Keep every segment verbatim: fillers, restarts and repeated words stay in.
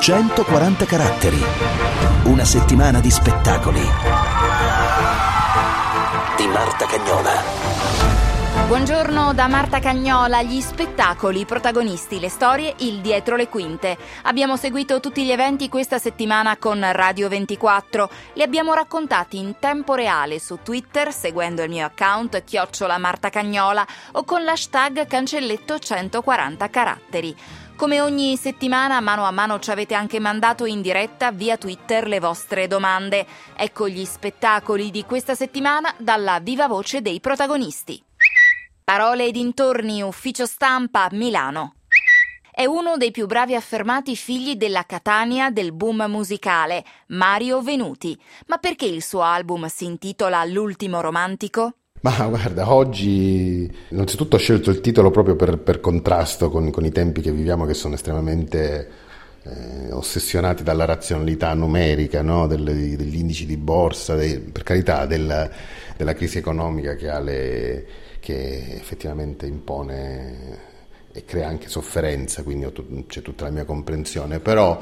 centoquaranta caratteri. Una settimana di spettacoli di Marta Cagnola. Buongiorno da Marta Cagnola. Gli spettacoli, i protagonisti, le storie, il dietro le quinte. Abbiamo seguito tutti gli eventi questa settimana con Radio ventiquattro. Li abbiamo raccontati in tempo reale su Twitter, seguendo il mio account chiocciola Marta Cagnola o con l'hashtag cancelletto centoquaranta caratteri. Come ogni settimana, mano a mano ci avete anche mandato in diretta via Twitter le vostre domande. Ecco gli spettacoli di questa settimana dalla viva voce dei protagonisti. Parole e dintorni, ufficio stampa, Milano. È uno dei più bravi affermati figli della Catania del boom musicale, Mario Venuti. Ma perché il suo album si intitola L'ultimo romantico? Ma guarda, oggi innanzitutto ho scelto il titolo proprio per, per contrasto con, con i tempi che viviamo, che sono estremamente eh, ossessionati dalla razionalità numerica, no? Del, degli indici di borsa, dei, per carità, della, della crisi economica che ha le... che effettivamente impone e crea anche sofferenza, quindi c'è tutta la mia comprensione, però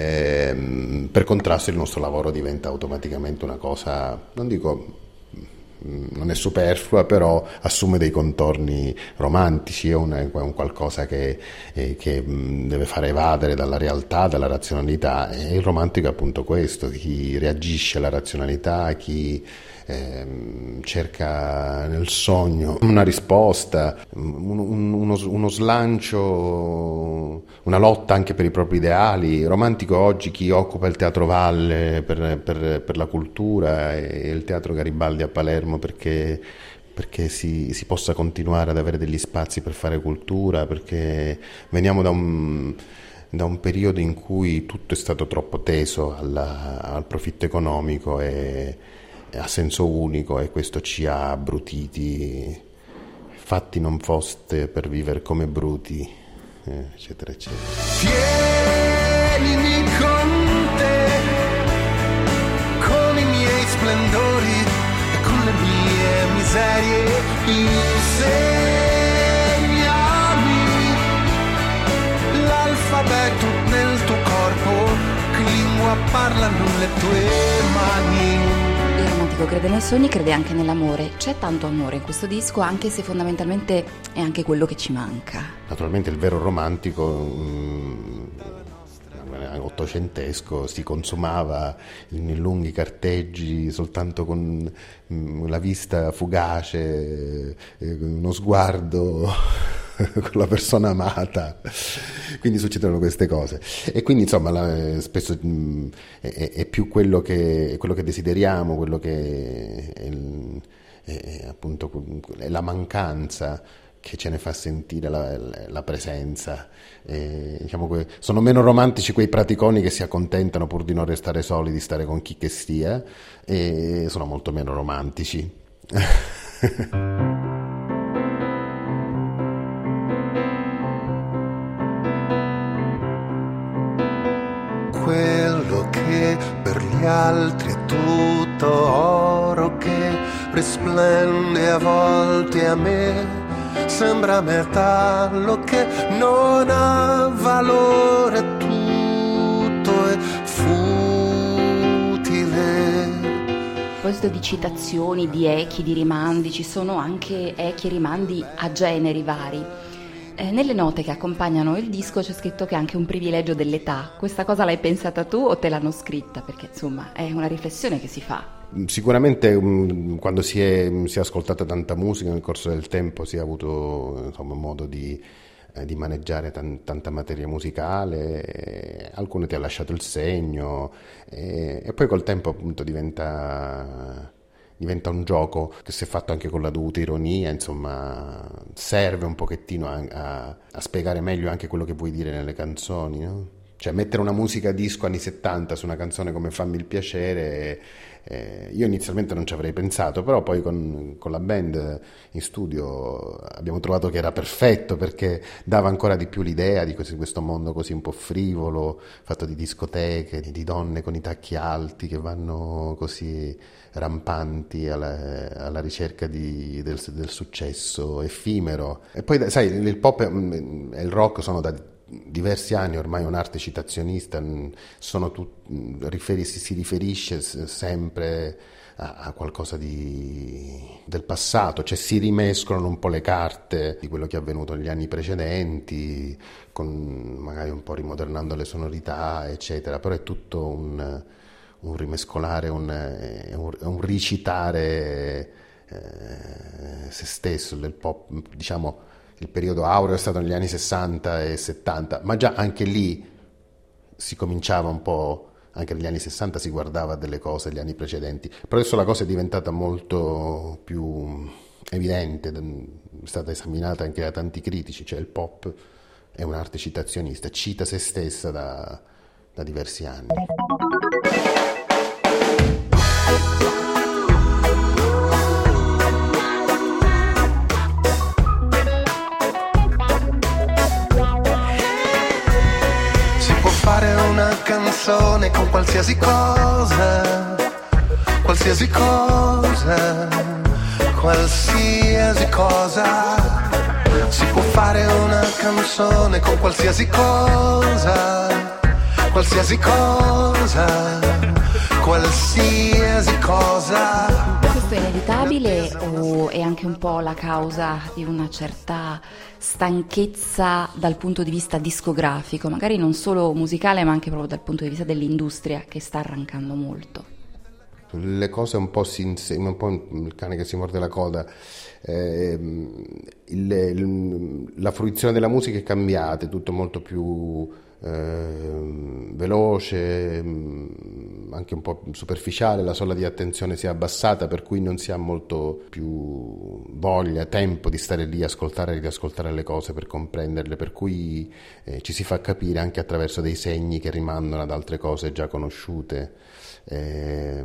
ehm, per contrasto il nostro lavoro diventa automaticamente una cosa, non dico, non è superflua, però assume dei contorni romantici, è un, è un qualcosa che, eh, che deve fare evadere dalla realtà, dalla razionalità, e il romantico è appunto questo: chi reagisce alla razionalità, chi eh, cerca nel sogno una risposta, un, un, uno, uno slancio, una lotta anche per i propri ideali. Romantico oggi chi occupa il Teatro Valle per, per, per la cultura e il Teatro Garibaldi a Palermo perché perché si, si possa continuare ad avere degli spazi per fare cultura, perché veniamo da un, da un periodo in cui tutto è stato troppo teso alla, al profitto economico e, e a senso unico, e questo ci ha abbrutiti. Fatti non foste per vivere come bruti, eh, eccetera eccetera. Tienimi con te, con i miei splendori e con le mie miserie, insegnami l'alfabeto nel tuo corpo, che lingua parlano le tue mani. Il romantico crede nei sogni, crede anche nell'amore. C'è tanto amore in questo disco, anche se fondamentalmente è anche quello che ci manca. Naturalmente il vero romantico mh, ottocentesco si consumava in lunghi carteggi soltanto con mh, la vista fugace, eh, uno sguardo con la persona amata, quindi succedono queste cose, e quindi insomma la, spesso mh, è, è più quello che, è quello che desideriamo, quello che è, il, è, è appunto è la mancanza che ce ne fa sentire la, la presenza. E, diciamo che sono meno romantici quei praticoni che si accontentano pur di non restare soli di stare con chi che stia, e sono molto meno romantici. Quello che per gli altri è tutto oro, che risplende a volte, a me sembra metallo che non ha valore, tutto è futile. A proposito di citazioni, di echi, di rimandi, ci sono anche echi e rimandi a generi vari. Eh, nelle note che accompagnano il disco c'è scritto che è anche un privilegio dell'età. Questa cosa l'hai pensata tu o te l'hanno scritta? Perché insomma è una riflessione che si fa. Sicuramente um, quando si è, si è ascoltata tanta musica nel corso del tempo si è avuto insomma modo di, eh, di maneggiare tan, tanta materia musicale, e alcune ti ha lasciato il segno, e, e poi col tempo appunto diventa... diventa un gioco che si è fatto anche con la dovuta ironia, insomma serve un pochettino a, a, a spiegare meglio anche quello che vuoi dire nelle canzoni, no? Cioè mettere una musica disco anni settanta su una canzone come Fammi il piacere, eh, io inizialmente non ci avrei pensato, però poi con, con la band in studio abbiamo trovato che era perfetto, perché dava ancora di più l'idea di questo, questo mondo così un po' frivolo, fatto di discoteche, di donne con i tacchi alti che vanno così rampanti alla, alla ricerca di, del, del successo effimero. E poi sai, il pop e il rock sono da diversi anni ormai un'arte citazionista, sono tut, riferi, si riferisce sempre a, a qualcosa di, del passato, cioè si rimescolano un po' le carte di quello che è avvenuto negli anni precedenti, con, magari un po' rimodernando le sonorità, eccetera, però è tutto un, un rimescolare, un, un, un ricitare eh, se stesso, del pop, diciamo. Il periodo aureo è stato negli anni sessanta e settanta, ma già anche lì si cominciava un po', anche negli anni sessanta si guardava delle cose degli anni precedenti, però adesso la cosa è diventata molto più evidente, è stata esaminata anche da tanti critici, cioè il pop è un'arte citazionista, cita se stessa da, da diversi anni. Una canzone con qualsiasi cosa, qualsiasi cosa, qualsiasi cosa. Si può fare una canzone con qualsiasi cosa, qualsiasi cosa, qualsiasi cosa. Questo è inevitabile o è anche un po' la causa di una certa stanchezza dal punto di vista discografico, magari non solo musicale ma anche proprio dal punto di vista dell'industria che sta arrancando molto? Le cose un po' si inseguono, un po' il cane che si morde la coda. Eh, il, il, la fruizione della musica è cambiata, è tutto molto più eh, veloce, anche un po' superficiale, la soglia di attenzione si è abbassata, per cui non si ha molto più voglia, tempo di stare lì, ascoltare e riascoltare le cose per comprenderle, per cui eh, ci si fa capire anche attraverso dei segni che rimandano ad altre cose già conosciute. Eh,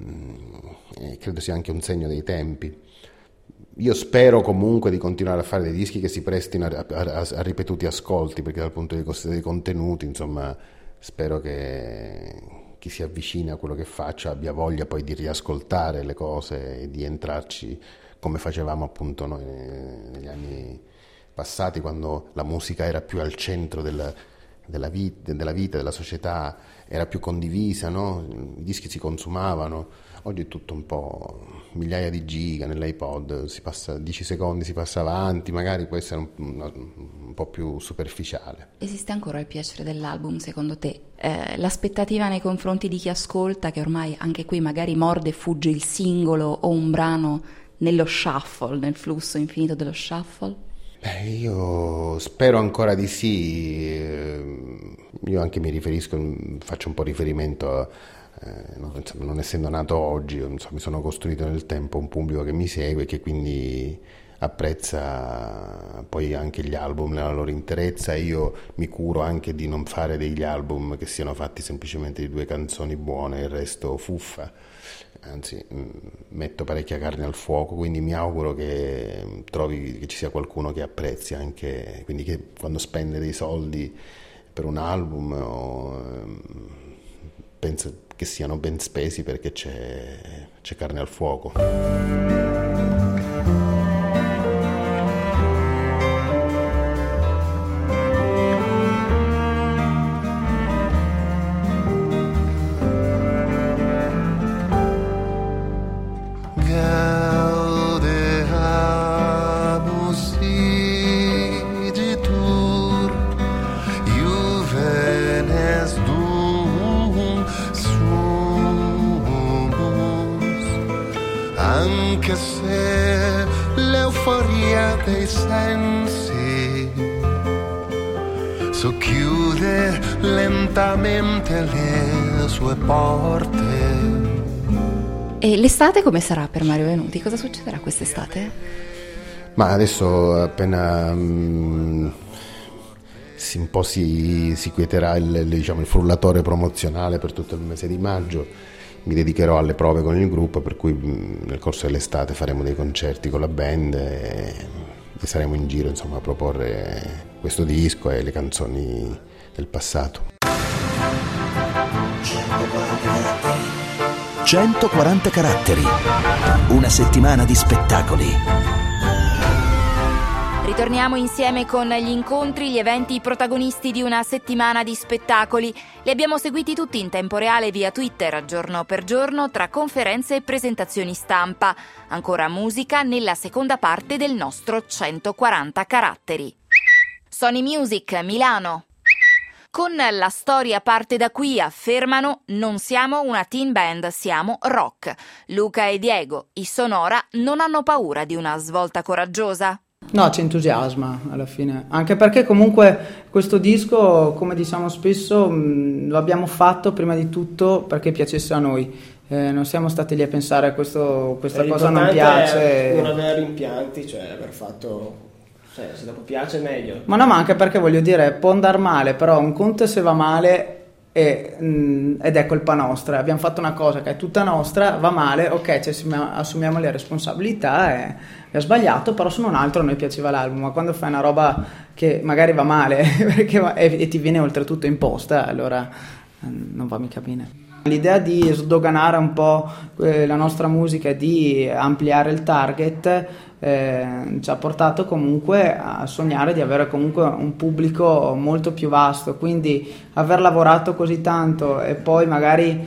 eh, credo sia anche un segno dei tempi. Io spero comunque di continuare a fare dei dischi che si prestino a, a, a ripetuti ascolti, perché dal punto di vista dei contenuti, insomma, spero che chi si avvicina a quello che faccio abbia voglia poi di riascoltare le cose e di entrarci come facevamo appunto noi negli anni passati, quando la musica era più al centro della, della, vita, della vita, della società, era più condivisa, no? I dischi si consumavano. Oggi è tutto un po' migliaia di giga nell'iPod, si passa dieci secondi, si passa avanti, magari può essere un, un, un po' più superficiale. Esiste ancora il piacere dell'album secondo te? Eh, l'aspettativa nei confronti di chi ascolta, che ormai anche qui magari morde e fugge il singolo o un brano nello shuffle, nel flusso infinito dello shuffle? Beh, io spero ancora di sì. Io anche mi riferisco, faccio un po' riferimento a Eh, non, non essendo nato oggi, insomma, mi sono costruito nel tempo un pubblico che mi segue e che quindi apprezza poi anche gli album nella loro interezza. Io mi curo anche di non fare degli album che siano fatti semplicemente di due canzoni buone e il resto fuffa, anzi metto parecchia carne al fuoco, quindi mi auguro che trovi che ci sia qualcuno che apprezzi anche, quindi che quando spende dei soldi per un album o, penso che siano ben spesi, perché c'è, c'è carne al fuoco. Anche se l'euforia dei sensi socchiude lentamente le sue porte. E l'estate come sarà per Mario Venuti? Cosa succederà quest'estate? Ma adesso appena um, si, un po' si, si quieterà il, diciamo, il frullatore promozionale per tutto il mese di maggio, mi dedicherò alle prove con il gruppo, per cui nel corso dell'estate faremo dei concerti con la band e, e saremo in giro, insomma, a proporre questo disco e le canzoni del passato. centoquaranta caratteri, una settimana di spettacoli. Ritorniamo insieme con gli incontri, gli eventi, i protagonisti di una settimana di spettacoli. Li abbiamo seguiti tutti in tempo reale via Twitter, giorno per giorno, tra conferenze e presentazioni stampa. Ancora musica nella seconda parte del nostro centoquaranta caratteri. Sony Music, Milano. Con La storia parte da qui affermano: non siamo una teen band, siamo rock. Luca e Diego, i Sonora, non hanno paura di una svolta coraggiosa? No, ci entusiasma alla fine, anche perché comunque questo disco, come diciamo spesso, mh, lo abbiamo fatto prima di tutto perché piacesse a noi. Eh, non siamo stati lì a pensare questo, questa cosa non piace. È non avere rimpianti, cioè aver fatto... Cioè, se dopo piace meglio. Ma no, ma anche perché voglio dire, può andare male, però un conto è se va male e, mh, ed è colpa nostra. Abbiamo fatto una cosa che è tutta nostra, va male, ok, ci assumiamo, assumiamo le responsabilità e è sbagliato, però se non altro a noi piaceva l'album. Ma quando fai una roba che magari va male perché va, e, e ti viene oltretutto imposta, allora eh, non va mica bene. L'idea di sdoganare un po' eh, la nostra musica e di ampliare il target eh, ci ha portato comunque a sognare di avere comunque un pubblico molto più vasto, quindi aver lavorato così tanto e poi magari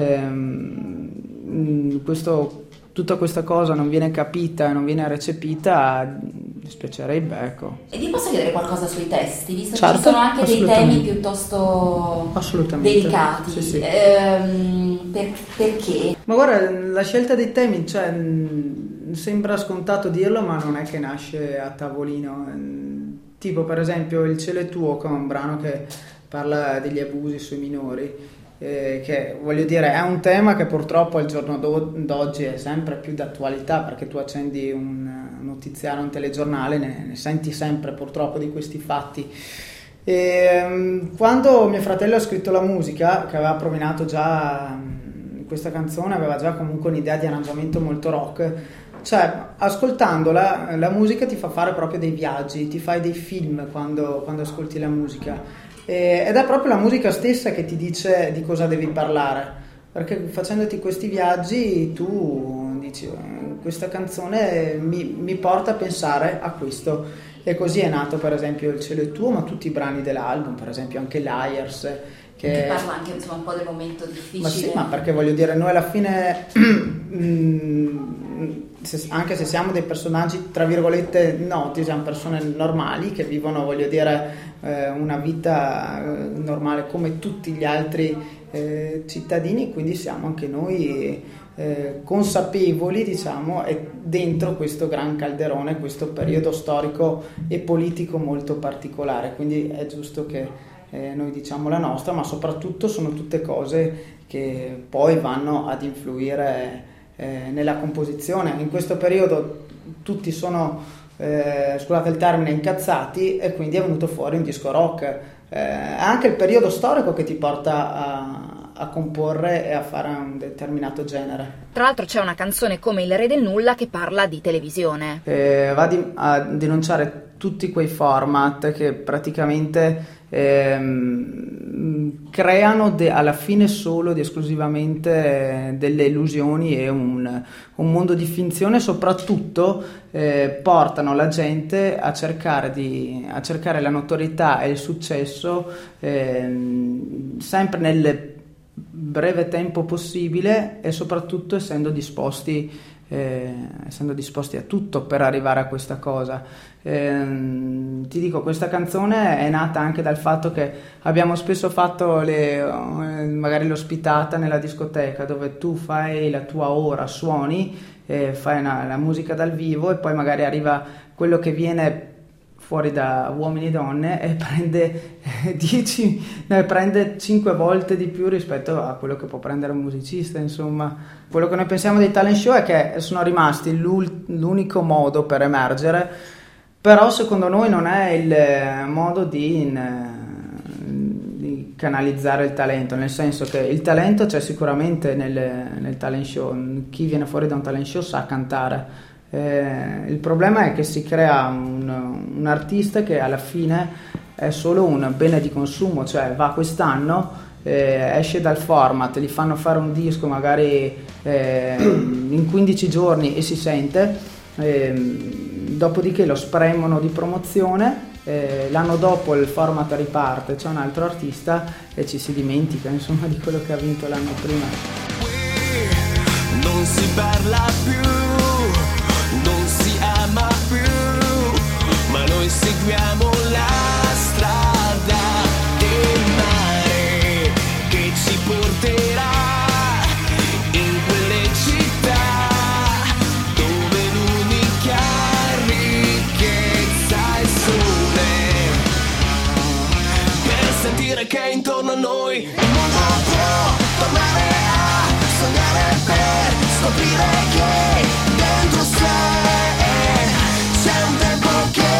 ehm, questo, tutta questa cosa non viene capita e non viene recepita, dispiacerebbe, ecco. E ti posso chiedere qualcosa sui testi, visto certo, che ci sono anche dei temi piuttosto delicati? Sì, sì. Ehm, per, perché? Ma guarda, la scelta dei temi, cioè, mh, sembra scontato dirlo, ma non è che nasce a tavolino. Tipo, per esempio, Il cielo è tuo, che è un brano che parla degli abusi sui minori. Eh, che voglio dire è un tema che purtroppo al giorno d'oggi è sempre più d'attualità, perché tu accendi un notiziario, un telegiornale, ne, ne senti sempre purtroppo di questi fatti. E, quando mio fratello ha scritto la musica, che aveva prominato già questa canzone, aveva già comunque un'idea di arrangiamento molto rock, cioè ascoltandola la musica ti fa fare proprio dei viaggi, ti fai dei film quando, quando ascolti la musica. Ed è proprio la musica stessa che ti dice di cosa devi parlare, perché facendoti questi viaggi tu dici questa canzone mi, mi porta a pensare a questo, e così è nato per esempio Il cielo è tuo, ma tutti i brani dell'album, per esempio anche Liars, che, che parla anche insomma un po' del momento difficile. Ma sì, ma perché voglio dire, noi alla fine se, anche se siamo dei personaggi tra virgolette noti, siamo persone normali che vivono, voglio dire, eh, una vita eh, normale come tutti gli altri eh, cittadini, quindi siamo anche noi eh, consapevoli, diciamo, e dentro questo gran calderone, questo periodo storico e politico molto particolare, quindi è giusto che Eh, noi diciamo la nostra, ma soprattutto sono tutte cose che poi vanno ad influire eh, nella composizione. In questo periodo tutti sono, eh, scusate il termine, incazzati, e quindi è venuto fuori un disco rock. Eh, è anche il periodo storico che ti porta a, a comporre e a fare un determinato genere. Tra l'altro c'è una canzone come Il re del nulla che parla di televisione. Eh, va di, a denunciare tutti quei format che praticamente ehm, creano de, alla fine solo ed esclusivamente eh, delle illusioni e un, un mondo di finzione, soprattutto eh, portano la gente a cercare, di, a cercare la notorietà e il successo eh, sempre nel breve tempo possibile, e soprattutto essendo disposti eh, essendo disposti a tutto per arrivare a questa cosa. Eh, ti dico, questa canzone è nata anche dal fatto che abbiamo spesso fatto le, magari l'ospitata nella discoteca, dove tu fai la tua ora, suoni, eh, fai una, la musica dal vivo, e poi magari arriva quello che viene fuori da uomini e donne e prende dieci, no, prende cinque volte di più rispetto a quello che può prendere un musicista. Insomma, quello che noi pensiamo dei talent show è che sono rimasti l'unico modo per emergere, però secondo noi non è il modo di, in, di canalizzare il talento, nel senso che il talento c'è sicuramente nel, nel talent show. Chi viene fuori da un talent show sa cantare. Eh, il problema è che si crea un, un artista che alla fine è solo un bene di consumo, cioè va quest'anno, eh, esce dal format, gli fanno fare un disco magari eh, in quindici giorni e si sente, E, dopodiché lo spremono di promozione. Eh, l'anno dopo il format riparte, c'è un altro artista e ci si dimentica insomma di quello che ha vinto l'anno prima. Non si parla più, non si ama più, ma noi seguiamo la strada del mare che ci porterà in quelle città dove l'unica ricchezza è il sole, per sentire che intorno a noi il mondo può tornare a sognare, per scoprire che dentro sé c'è un tempo che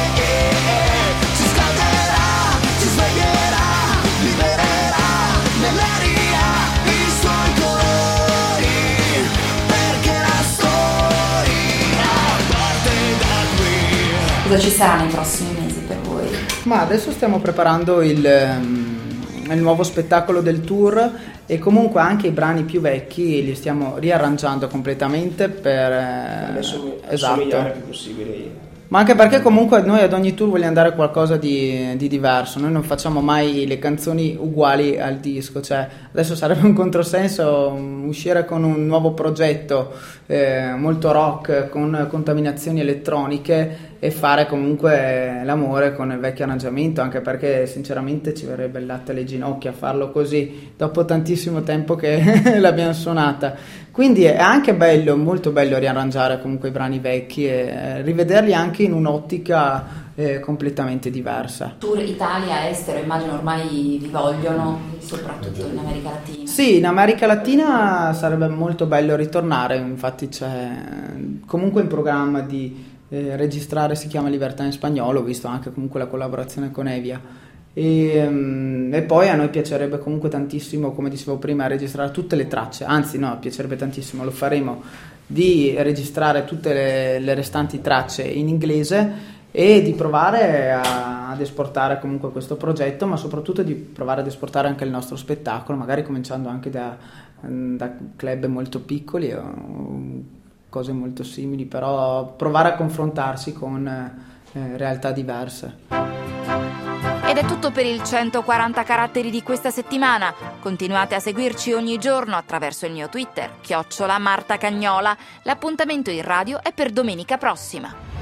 ci scalderà, ci sveglierà, libererà nell'aria i suoi colori, perché la storia parte da qui. Cosa ci sarà nei prossimi mesi per voi? Ma adesso stiamo preparando il, il nuovo spettacolo del tour e comunque anche i brani più vecchi li stiamo riarrangiando completamente per Adesso esatto. assomigliare il più possibile. Ma anche perché comunque noi ad ogni tour vogliamo dare qualcosa di, di diverso, noi non facciamo mai le canzoni uguali al disco, cioè adesso sarebbe un controsenso uscire con un nuovo progetto eh, molto rock, con contaminazioni elettroniche e fare comunque l'amore con il vecchio arrangiamento, anche perché sinceramente ci verrebbe il latte alle ginocchia a farlo così dopo tantissimo tempo che l'abbiamo suonata. Quindi è anche bello, molto bello riarrangiare comunque i brani vecchi e rivederli anche in un'ottica eh, completamente diversa. Tour Italia, estero, immagino ormai vi vogliono, soprattutto in America Latina. Sì, in America Latina sarebbe molto bello ritornare, infatti c'è comunque in programma di eh, registrare, si chiama Libertà in spagnolo, visto anche comunque la collaborazione con Evia. E, um, e poi a noi piacerebbe comunque tantissimo, come dicevo prima, registrare tutte le tracce, anzi no, piacerebbe tantissimo, lo faremo, di registrare tutte le, le restanti tracce in inglese e di provare a, ad esportare comunque questo progetto, ma soprattutto di provare ad esportare anche il nostro spettacolo, magari cominciando anche da, da club molto piccoli o cose molto simili, però provare a confrontarsi con eh, realtà diverse. Ed è tutto per il centoquaranta caratteri di questa settimana. Continuate a seguirci ogni giorno attraverso il mio Twitter, chiocciola Marta Cagnola. L'appuntamento in radio è per domenica prossima.